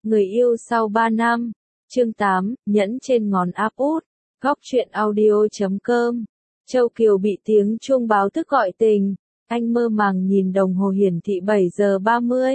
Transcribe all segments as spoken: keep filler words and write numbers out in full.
Người yêu sau ba năm. Chương tám, nhẫn trên ngón áp út. Góc truyện audio chấm com. Châu Kiều bị tiếng chuông báo thức gọi tỉnh. Anh mơ màng nhìn đồng hồ hiển thị bảy giờ ba mươi.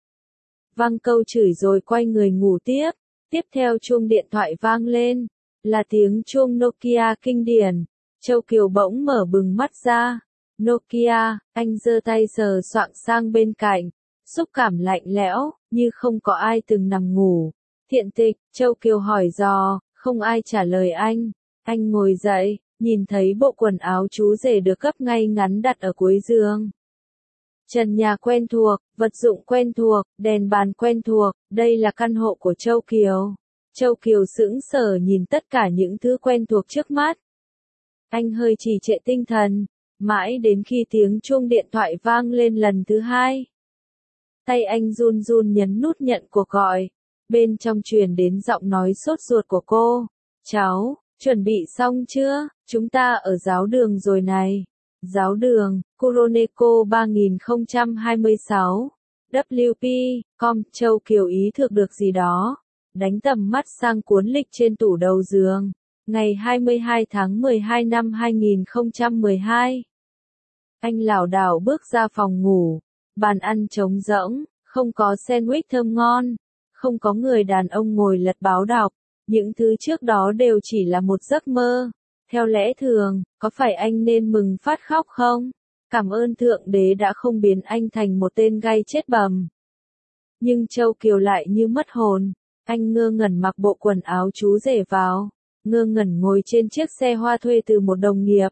Vang câu chửi rồi quay người ngủ tiếp. Tiếp theo chuông điện thoại vang lên. Là tiếng chuông Nokia kinh điển. Châu Kiều bỗng mở bừng mắt ra. Nokia, anh giơ tay sờ soạng sang bên cạnh. Xúc cảm lạnh lẽo, như không có ai từng nằm ngủ. Thiện tịch, Châu Kiều hỏi dò, không ai trả lời anh. Anh ngồi dậy, nhìn thấy bộ quần áo chú rể được gấp ngay ngắn đặt ở cuối giường. Trần nhà quen thuộc, vật dụng quen thuộc, đèn bàn quen thuộc, đây là căn hộ của Châu Kiều. Châu Kiều sững sờ nhìn tất cả những thứ quen thuộc trước mắt. Anh hơi trì trệ tinh thần, mãi đến khi tiếng chuông điện thoại vang lên lần thứ hai. Tay anh run run nhấn nút nhận cuộc gọi. Bên trong truyền đến giọng nói sốt ruột của cô. Cháu, chuẩn bị xong chưa? Chúng ta ở giáo đường rồi này. Giáo đường, Kuroneko ba nghìn không trăm hai mươi sáu. W P, com, Châu Kiều ý thức được gì đó. Đánh tầm mắt sang cuốn lịch trên tủ đầu giường. Ngày hai mươi hai tháng mười hai năm hai nghìn không trăm mười hai. Anh lảo đảo bước ra phòng ngủ. Bàn ăn trống rỗng, không có sandwich thơm ngon, không có người đàn ông ngồi lật báo đọc, những thứ trước đó đều chỉ là một giấc mơ. Theo lẽ thường, có phải anh nên mừng phát khóc không? Cảm ơn Thượng Đế đã không biến anh thành một tên gay chết bầm. Nhưng Châu Kiều lại như mất hồn, anh ngơ ngẩn mặc bộ quần áo chú rể vào, ngơ ngẩn ngồi trên chiếc xe hoa thuê từ một đồng nghiệp.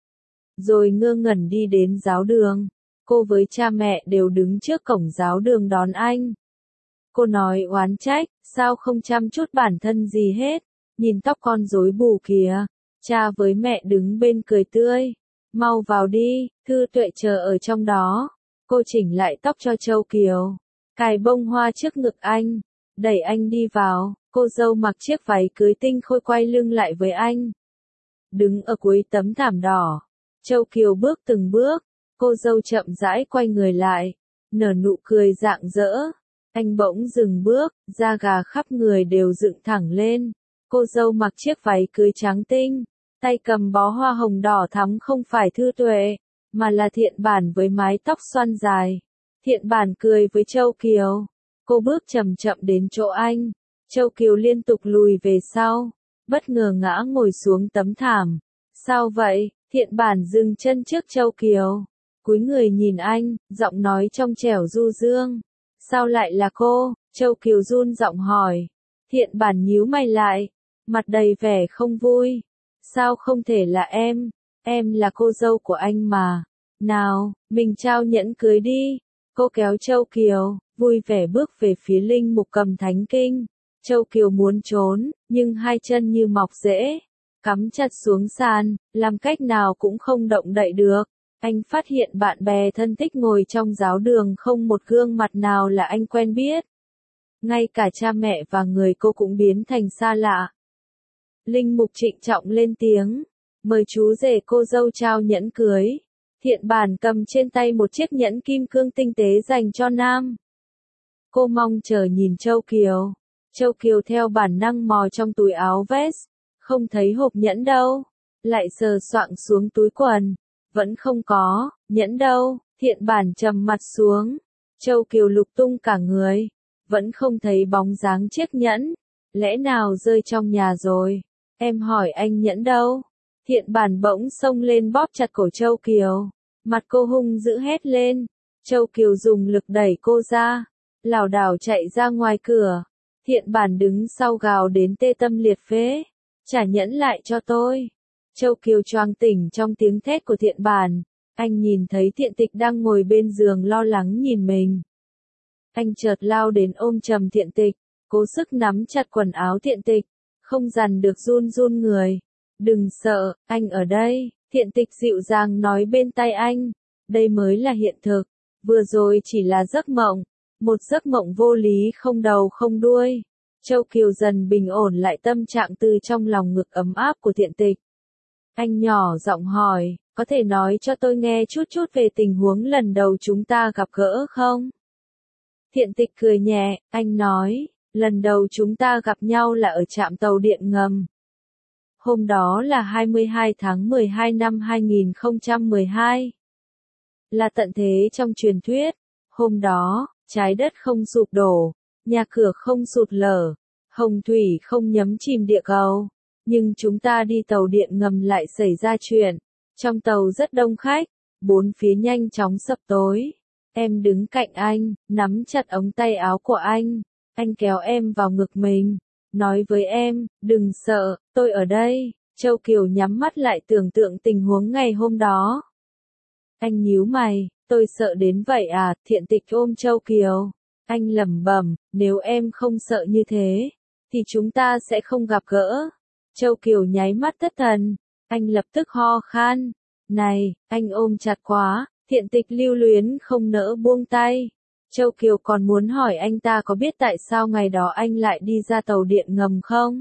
Rồi ngơ ngẩn đi đến giáo đường. Cô với cha mẹ đều đứng trước cổng giáo đường đón anh. Cô nói oán trách, sao không chăm chút bản thân gì hết, nhìn tóc con rối bù kìa. Cha với mẹ đứng bên cười tươi. Mau vào đi, Thư Tuệ chờ ở trong đó. Cô chỉnh lại tóc cho Châu Kiều, cài bông hoa trước ngực anh, đẩy anh đi vào. Cô dâu mặc chiếc váy cưới tinh khôi quay lưng lại với anh. Đứng ở cuối tấm thảm đỏ, Châu Kiều bước từng bước. Cô dâu chậm rãi quay người lại, nở nụ cười rạng rỡ. Anh bỗng dừng bước, da gà khắp người đều dựng thẳng lên. Cô dâu mặc chiếc váy cưới trắng tinh, tay cầm bó hoa hồng đỏ thắm không phải Thư Tuệ, mà là Thiện Bản với mái tóc xoăn dài. Thiện Bản cười với Châu Kiều. Cô bước chậm chậm đến chỗ anh. Châu Kiều liên tục lùi về sau, bất ngờ ngã ngồi xuống tấm thảm. Sao vậy? Thiện Bản dừng chân trước Châu Kiều. Cúi người nhìn anh, giọng nói trong trẻo du dương. Sao lại là cô? Châu Kiều run giọng hỏi. Thiện Bản nhíu mày lại, mặt đầy vẻ không vui. Sao không thể là em? Em là cô dâu của anh mà. Nào, mình trao nhẫn cưới đi. Cô kéo Châu Kiều, vui vẻ bước về phía linh mục cầm thánh kinh. Châu Kiều muốn trốn, nhưng hai chân như mọc rễ, cắm chặt xuống sàn, làm cách nào cũng không động đậy được. Anh phát hiện bạn bè thân thích ngồi trong giáo đường không một gương mặt nào là anh quen biết. Ngay cả cha mẹ và người cô cũng biến thành xa lạ. Linh mục trịnh trọng lên tiếng, mời chú rể cô dâu trao nhẫn cưới. Thiện Bản cầm trên tay một chiếc nhẫn kim cương tinh tế dành cho nam. Cô mong chờ nhìn Châu Kiều. Châu Kiều theo bản năng mò trong túi áo vest, không thấy hộp nhẫn đâu. Lại sờ soạng xuống túi quần. Vẫn không có, nhẫn đâu. Thiện Bản trầm mặt xuống. Châu Kiều lục tung cả người, vẫn không thấy bóng dáng chiếc nhẫn. Lẽ nào rơi trong nhà rồi? Em hỏi anh nhẫn đâu? Thiện Bản bỗng xông lên bóp chặt cổ Châu Kiều. Mặt cô hung dữ hét lên. Châu Kiều dùng lực đẩy cô ra, lảo đảo chạy ra ngoài cửa. Thiện Bản đứng sau gào đến tê tâm liệt phế. Trả nhẫn lại cho tôi. Châu Kiều choàng tỉnh trong tiếng thét của Thiện Bản. Anh nhìn thấy Thiện Tịch đang ngồi bên giường lo lắng nhìn mình. Anh chợt lao đến ôm chầm Thiện Tịch, cố sức nắm chặt quần áo Thiện Tịch, không dằn được run run người. Đừng sợ, anh ở đây. Thiện Tịch dịu dàng nói bên tai anh. Đây mới là hiện thực. Vừa rồi chỉ là giấc mộng. Một giấc mộng vô lý không đầu không đuôi. Châu Kiều dần bình ổn lại tâm trạng từ trong lòng ngực ấm áp của Thiện Tịch. Anh nhỏ giọng hỏi, có thể nói cho tôi nghe chút chút về tình huống lần đầu chúng ta gặp gỡ không? Thiện Tịch cười nhẹ, anh nói, Lần đầu chúng ta gặp nhau là ở trạm tàu điện ngầm. Hôm đó là hai mươi hai tháng mười hai năm hai nghìn không trăm mười hai. Là tận thế trong truyền thuyết. Hôm đó, trái đất không sụp đổ, nhà cửa không sụt lở, hồng thủy không nhấn chìm địa cầu. Nhưng chúng ta đi tàu điện ngầm lại xảy ra chuyện. Trong tàu rất đông khách, bốn phía nhanh chóng sập tối. Em đứng cạnh anh, nắm chặt ống tay áo của anh. Anh kéo em vào ngực mình, nói với em, đừng sợ, tôi ở đây. Châu Kiều nhắm mắt lại tưởng tượng tình huống ngày hôm đó. Anh nhíu mày, tôi sợ đến vậy à? Thiện Tịch ôm Châu Kiều. Anh lẩm bẩm, nếu em không sợ như thế, thì chúng ta sẽ không gặp gỡ. Châu Kiều nháy mắt thất thần, anh lập tức ho khan. Này, anh ôm chặt quá. Thiện Tịch lưu luyến không nỡ buông tay. Châu Kiều còn muốn hỏi anh ta có biết tại sao ngày đó anh lại đi ra tàu điện ngầm không?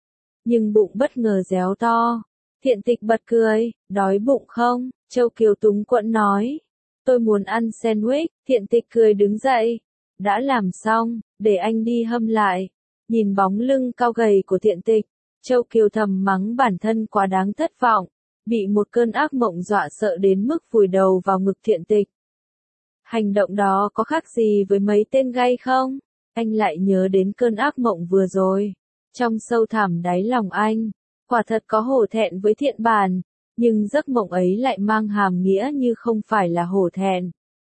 Nhưng bụng bất ngờ réo to. Thiện Tịch bật cười, đói bụng không? Châu Kiều túng quẫn nói. Tôi muốn ăn sandwich. Thiện Tịch cười đứng dậy. Đã làm xong, để anh đi hâm lại. Nhìn bóng lưng cao gầy của Thiện Tịch, Châu Kiều thầm mắng bản thân quá đáng thất vọng. Bị một cơn ác mộng dọa sợ đến mức vùi đầu vào ngực Thiện Tịch. Hành động đó có khác gì với mấy tên gay không? Anh lại nhớ đến cơn ác mộng vừa rồi. Trong sâu thẳm đáy lòng anh, quả thật có hổ thẹn với Thiện Bản, nhưng giấc mộng ấy lại mang hàm nghĩa như không phải là hổ thẹn.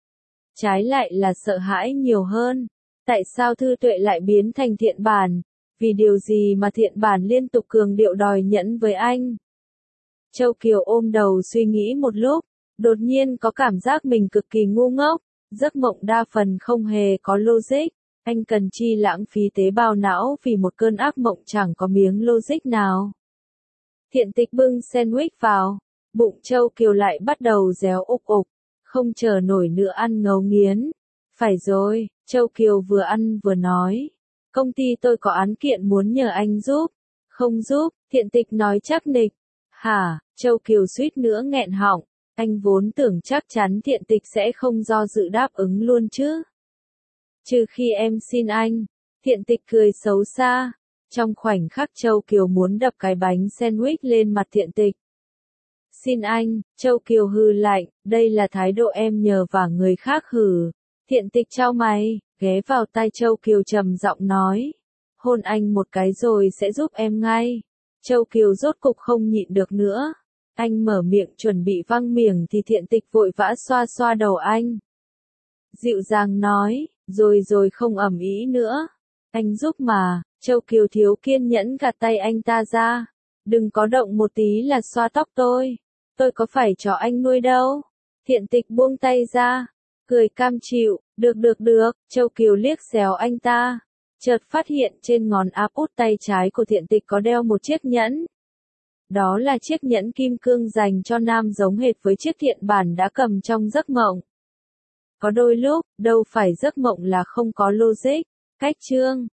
Trái lại là sợ hãi nhiều hơn. Tại sao Thư Tuệ lại biến thành Thiện Bản? Vì điều gì mà Thiện Bản liên tục cường điệu đòi nhẫn với anh? Châu Kiều ôm đầu suy nghĩ một lúc, đột nhiên có cảm giác mình cực kỳ ngu ngốc. Giấc mộng đa phần không hề có logic. Anh cần chi lãng phí tế bào não vì một cơn ác mộng chẳng có miếng logic nào. Thiện Tịch bưng sandwich vào, bụng Châu Kiều lại bắt đầu réo ục ục, không chờ nổi nữa ăn ngấu nghiến. Phải rồi, Châu Kiều vừa ăn vừa nói. Công ty tôi có án kiện muốn nhờ anh giúp. Không giúp, Thiện Tịch nói chắc nịch. Hả, Châu Kiều suýt nữa nghẹn họng. Anh vốn tưởng chắc chắn Thiện Tịch sẽ không do dự đáp ứng luôn chứ. Trừ khi em xin anh. Thiện Tịch cười xấu xa. Trong khoảnh khắc Châu Kiều muốn đập cái bánh sandwich lên mặt Thiện Tịch. Xin anh, Châu Kiều hừ lạnh, đây là thái độ em nhờ vả người khác hử. Thiện Tịch chau mày, ghé vào tai Châu Kiều trầm giọng nói. Hôn anh một cái rồi sẽ giúp em ngay. Châu Kiều rốt cục không nhịn được nữa. Anh mở miệng chuẩn bị văng miệng thì Thiện Tịch vội vã xoa xoa đầu anh. Dịu dàng nói, rồi rồi không ầm ĩ nữa. Anh giúp mà. Châu Kiều thiếu kiên nhẫn gạt tay anh ta ra. Đừng có động một tí là xoa tóc tôi. Tôi có phải chó anh nuôi đâu. Thiện Tịch buông tay ra. Cười cam chịu, được được được. Châu Kiều liếc xéo anh ta. Chợt phát hiện trên ngón áp út tay trái của Thiện Tịch có đeo một chiếc nhẫn. Đó là chiếc nhẫn kim cương dành cho nam giống hệt với chiếc Thiện Bản đã cầm trong giấc mộng. Có đôi lúc, đâu phải giấc mộng là không có logic. Cách chương